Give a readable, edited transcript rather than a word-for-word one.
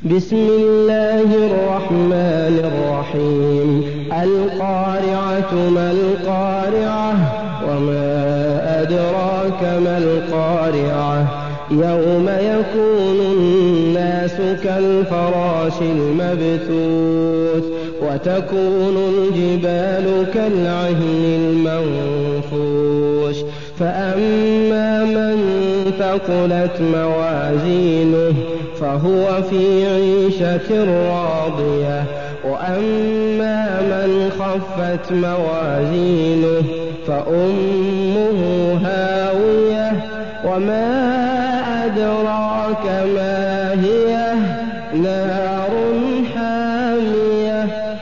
بسم الله الرحمن الرحيم القارعة ما القارعة وما أدراك ما القارعة يوم يكون الناس كالفراش المبثوث وتكون الجبال كالعهن المنفوش فأما من ثقلت موازينه فهو في عيشة راضية وأما من خفت موازينه فأمه هاوية وما أدراك ما